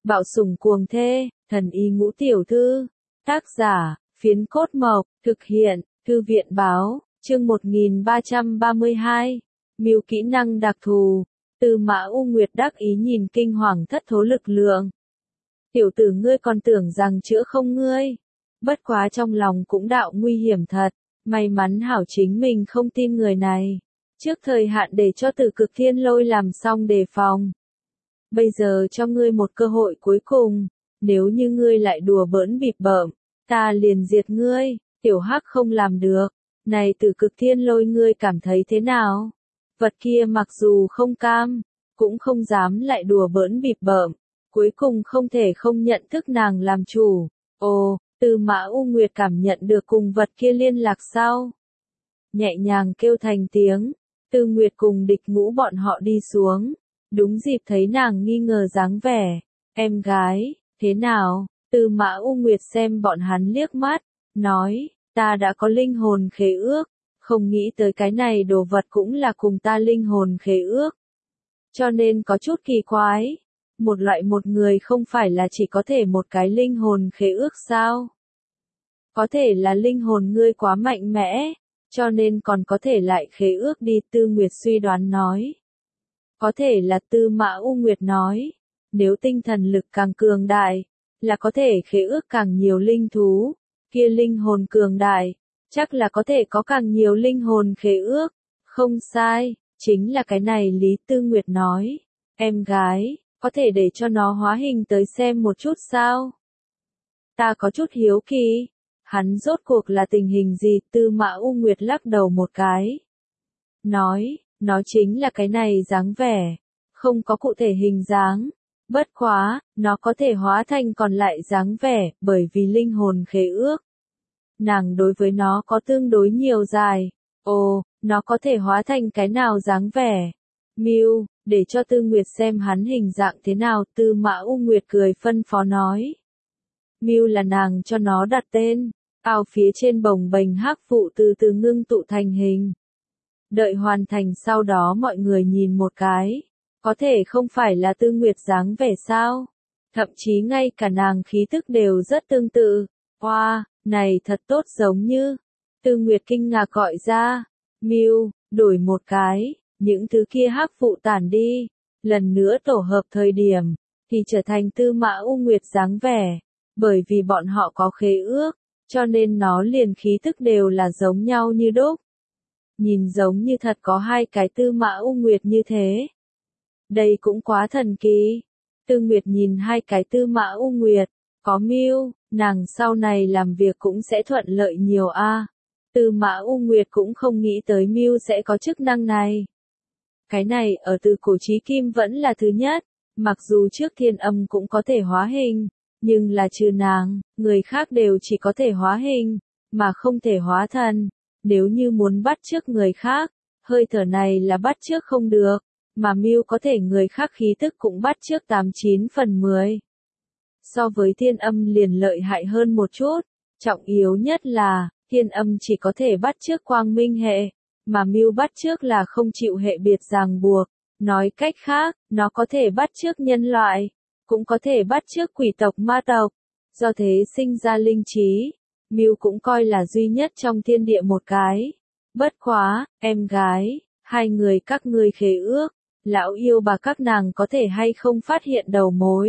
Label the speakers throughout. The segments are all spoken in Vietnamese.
Speaker 1: Bạo sủng cuồng thê, thần y ngũ tiểu thư. Tác giả, Phiến Cốt Mộc, thực hiện, Thư viện báo, chương 1332. Mưu kỹ năng đặc thù. Tư Mã U Nguyệt đắc ý nhìn kinh hoàng thất thố lực lượng. Tiểu tử ngươi còn tưởng rằng chữa không ngươi. Bất quá trong lòng cũng đạo nguy hiểm thật. May mắn hảo chính mình không tin người này. Trước thời hạn để cho Tử Cực Thiên Lôi làm xong đề phòng. Bây giờ cho ngươi một cơ hội cuối cùng. Nếu như ngươi lại đùa bỡn bịp bợm, ta liền diệt ngươi. Tiểu Hắc không làm được. Này Tử Cực Thiên Lôi ngươi cảm thấy thế nào? Vật kia mặc dù không cam, cũng không dám lại đùa bỡn bịp bợm. Cuối cùng không thể không nhận thức nàng làm chủ. Ồ, Tư Mã U Nguyệt cảm nhận được cùng vật kia liên lạc sau. Nhẹ nhàng kêu thành tiếng. Tư Nguyệt cùng Địch Ngũ bọn họ đi xuống. Đúng dịp thấy nàng nghi ngờ dáng vẻ. Em gái, thế nào? Tư Mã U Nguyệt xem bọn hắn liếc mắt, nói, ta đã có linh hồn khế ước, không nghĩ tới cái này đồ vật cũng là cùng ta linh hồn khế ước. Cho nên có chút kỳ quái. Một loại một người không phải là chỉ có thể một cái linh hồn khế ước sao? Có thể là linh hồn ngươi quá mạnh mẽ, cho nên còn có thể lại khế ước đi, Tư Nguyệt suy đoán nói. Có thể là Tư Mã U Nguyệt nói, nếu tinh thần lực càng cường đại, là có thể khế ước càng nhiều linh thú, kia linh hồn cường đại, chắc là có thể có càng nhiều linh hồn khế ước. Không sai, chính là cái này Lý Tư Nguyệt nói. Em gái, có thể để cho nó hóa hình tới xem một chút sao? Ta có chút hiếu kỳ. Hắn rốt cuộc là tình hình gì? Tư Mã U Nguyệt lắc đầu một cái. Nói, nó chính là cái này dáng vẻ. Không có cụ thể hình dáng. Bất quá, nó có thể hóa thành còn lại dáng vẻ, bởi vì linh hồn khế ước. Nàng đối với nó có tương đối nhiều dài. Ồ, nó có thể hóa thành cái nào dáng vẻ? Mưu, để cho Tư Nguyệt xem hắn hình dạng thế nào, Tư Mã U Nguyệt cười phân phó nói. Mưu là nàng cho nó đặt tên, ao phía trên bồng bềnh hắc vụ từ từ ngưng tụ thành hình. Đợi hoàn thành sau đó mọi người nhìn một cái, có thể không phải là Tư Nguyệt dáng vẻ sao? Thậm chí ngay cả nàng khí tức đều rất tương tự. Wow, này thật tốt giống như. Tư Nguyệt kinh ngạc gọi ra, Mưu, đổi một cái. Những thứ kia hắc vụ tản đi, lần nữa tổ hợp thời điểm, thì trở thành Tư Mã U Nguyệt dáng vẻ. Bởi vì bọn họ có khế ước, cho nên nó liền khí thức đều là giống nhau như đúc. Nhìn giống như thật có hai cái Tư Mã U Nguyệt như thế. Đây cũng quá thần kỳ. Tư Nguyệt nhìn hai cái Tư Mã U Nguyệt, có Mưu, nàng sau này làm việc cũng sẽ thuận lợi nhiều a. Tư Mã U Nguyệt cũng không nghĩ tới Mưu sẽ có chức năng này. Cái này ở từ cổ chí kim vẫn là thứ nhất, mặc dù trước Thiên Âm cũng có thể hóa hình, nhưng là trừ nàng, người khác đều chỉ có thể hóa hình, mà không thể hóa thần. Nếu như muốn bắt chước người khác, hơi thở này là bắt chước không được, mà Mưu có thể người khác khí tức cũng bắt chước 89 phần 10. So với Thiên Âm liền lợi hại hơn một chút, trọng yếu nhất là, Thiên Âm chỉ có thể bắt chước quang minh hệ, mà Mưu bắt chước là không chịu hệ biệt ràng buộc. Nói cách khác, nó có thể bắt chước nhân loại, cũng có thể bắt chước quỷ tộc ma tộc. Do thế sinh ra linh trí, Mưu cũng coi là duy nhất trong thiên địa một cái. Bất quá, em gái, hai người các ngươi khế ước, lão yêu bà các nàng có thể hay không phát hiện đầu mối?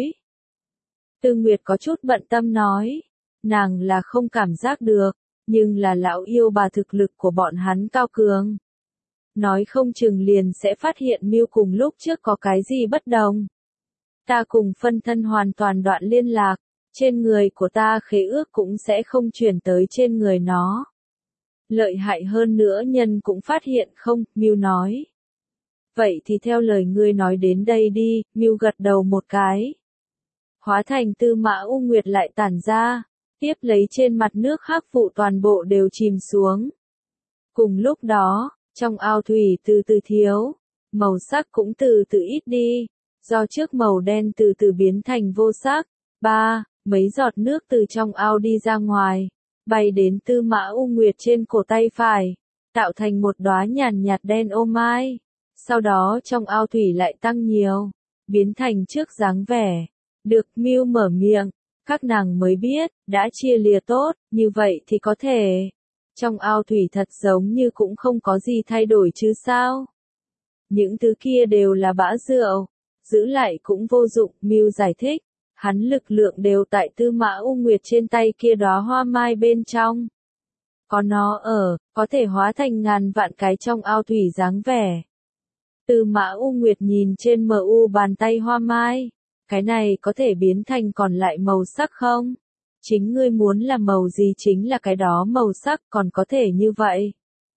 Speaker 1: Tư Nguyệt có chút bận tâm nói, nàng là không cảm giác được, nhưng là lão yêu bà thực lực của bọn hắn cao cường. Nói không chừng liền sẽ phát hiện Mưu cùng lúc trước có cái gì bất đồng. Ta cùng phân thân hoàn toàn đoạn liên lạc, trên người của ta khế ước cũng sẽ không chuyển tới trên người nó. Lợi hại hơn nữa nhân cũng phát hiện không, Mưu nói. Vậy thì theo lời ngươi nói đến đây đi, Mưu gật đầu một cái. Hóa thành Tư Mã U Nguyệt lại tản ra, tiếp lấy trên mặt nước hắc vụ toàn bộ đều chìm xuống. Cùng lúc đó, trong ao thủy từ từ thiếu, màu sắc cũng từ từ ít đi, do trước màu đen từ từ biến thành vô sắc. Mấy giọt nước từ trong ao đi ra ngoài, bay đến Tư Mã U Nguyệt trên cổ tay phải, tạo thành một đóa nhàn nhạt đen ô mai. Sau đó trong ao thủy lại tăng nhiều, biến thành trước dáng vẻ. Được, Mưu mở miệng, các nàng mới biết, đã chia lìa tốt, như vậy thì có thể. Trong ao thủy thật giống như cũng không có gì thay đổi chứ sao. Những thứ kia đều là bã rượu, giữ lại cũng vô dụng, Mưu giải thích. Hắn lực lượng đều tại Tư Mã U Nguyệt trên tay kia đóa hoa mai bên trong. Có nó ở, có thể hóa thành ngàn vạn cái trong ao thủy dáng vẻ. Tư Mã U Nguyệt nhìn trên MU bàn tay hoa mai. Cái này có thể biến thành còn lại màu sắc không? Chính ngươi muốn là màu gì chính là cái đó màu sắc, còn có thể như vậy.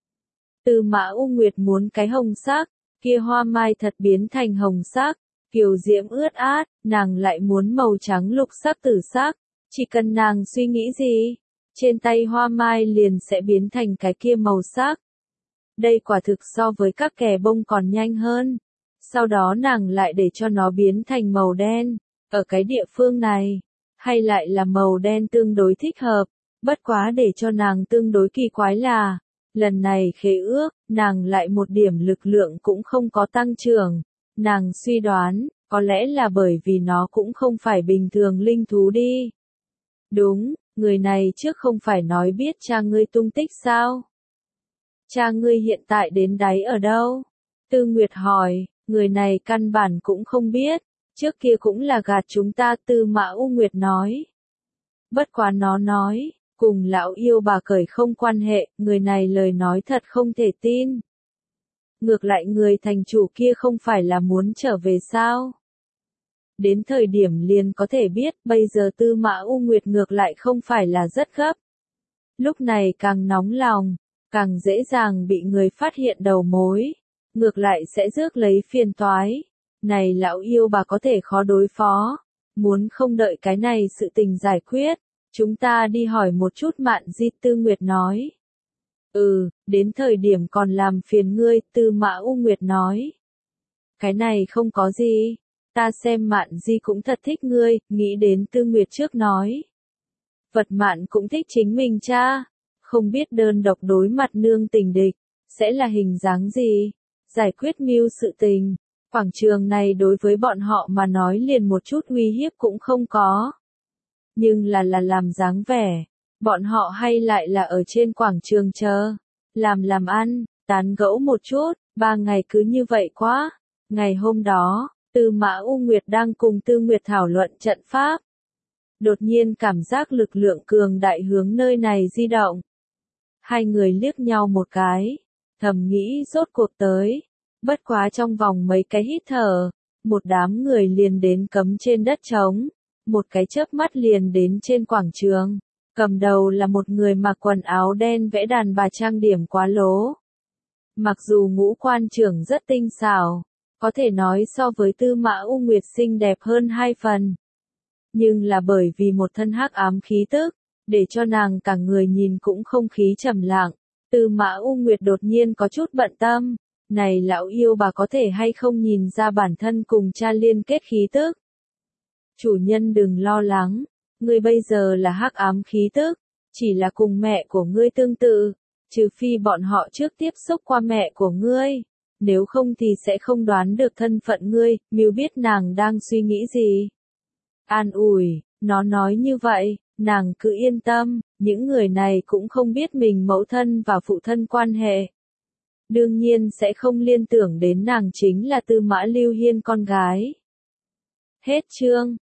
Speaker 1: Tư Mã U Nguyệt muốn cái hồng sắc, kia hoa mai thật biến thành hồng sắc, kiều diễm ướt át, nàng lại muốn màu trắng lục sắc tử sắc, chỉ cần nàng suy nghĩ gì, trên tay hoa mai liền sẽ biến thành cái kia màu sắc. Đây quả thực so với các kẻ bông còn nhanh hơn. Sau đó nàng lại để cho nó biến thành màu đen, ở cái địa phương này, hay lại là màu đen tương đối thích hợp, bất quá để cho nàng tương đối kỳ quái là, lần này khế ước, nàng lại một điểm lực lượng cũng không có tăng trưởng, nàng suy đoán, có lẽ là bởi vì nó cũng không phải bình thường linh thú đi. Đúng, người này trước không phải nói biết cha ngươi tung tích sao? Cha ngươi hiện tại đến đáy ở đâu? Tư Nguyệt hỏi. Người này căn bản cũng không biết, trước kia cũng là gạt chúng ta, Tư Mã U Nguyệt nói. Bất quá nó nói, cùng lão yêu bà cởi không quan hệ, người này lời nói thật không thể tin. Ngược lại người thành chủ kia không phải là muốn trở về sao? Đến thời điểm liền có thể biết, bây giờ Tư Mã U Nguyệt ngược lại không phải là rất gấp. Lúc này càng nóng lòng, càng dễ dàng bị người phát hiện đầu mối. Ngược lại sẽ rước lấy phiền toái. Này lão yêu bà có thể khó đối phó. Muốn không đợi cái này sự tình giải quyết. Chúng ta đi hỏi một chút Mạn Di, Tư Nguyệt nói. Đến thời điểm còn làm phiền ngươi, Tư Mã U Nguyệt nói. Cái này không có gì. Ta xem Mạn Di cũng thật thích ngươi, nghĩ đến Tư Nguyệt trước nói. Vật Mạn cũng thích chính mình cha. Không biết đơn độc đối mặt nương tình địch, sẽ là hình dáng gì? Giải quyết Mưu sự tình, quảng trường này đối với bọn họ mà nói liền một chút uy hiếp cũng không có. Nhưng là làm dáng vẻ, bọn họ hay lại là ở trên quảng trường chờ, làm ăn, tán gẫu một chút, 3 ngày cứ như vậy quá. Ngày hôm đó, Tư Mã U Nguyệt đang cùng Tư Nguyệt thảo luận trận pháp. Đột nhiên cảm giác lực lượng cường đại hướng nơi này di động. Hai người liếc nhau một cái. Thầm nghĩ rốt cuộc tới. Bất quá trong vòng mấy cái hít thở, một đám người liền đến cấm trên đất trống, một cái chớp mắt liền đến trên quảng trường. Cầm đầu là một người mặc quần áo đen vẽ đàn bà trang điểm quá lố. Mặc dù ngũ quan trưởng rất tinh xảo, có thể nói so với Tư Mã U Nguyệt xinh đẹp hơn 2 phần. Nhưng là bởi vì một thân hắc ám khí tức, để cho nàng cả người nhìn cũng không khí trầm lặng. Tư Mã U Nguyệt đột nhiên có chút bận tâm, này lão yêu bà có thể hay không nhìn ra bản thân cùng cha liên kết khí tức. Chủ nhân đừng lo lắng, ngươi bây giờ là hắc ám khí tức, chỉ là cùng mẹ của ngươi tương tự, trừ phi bọn họ trước tiếp xúc qua mẹ của ngươi, nếu không thì sẽ không đoán được thân phận ngươi. Mưu biết nàng đang suy nghĩ gì. An ủi, nó nói như vậy, nàng cứ yên tâm, những người này cũng không biết mình mẫu thân và phụ thân quan hệ. Đương nhiên sẽ không liên tưởng đến nàng chính là Tư Mã Lưu Hiên con gái. Hết chương.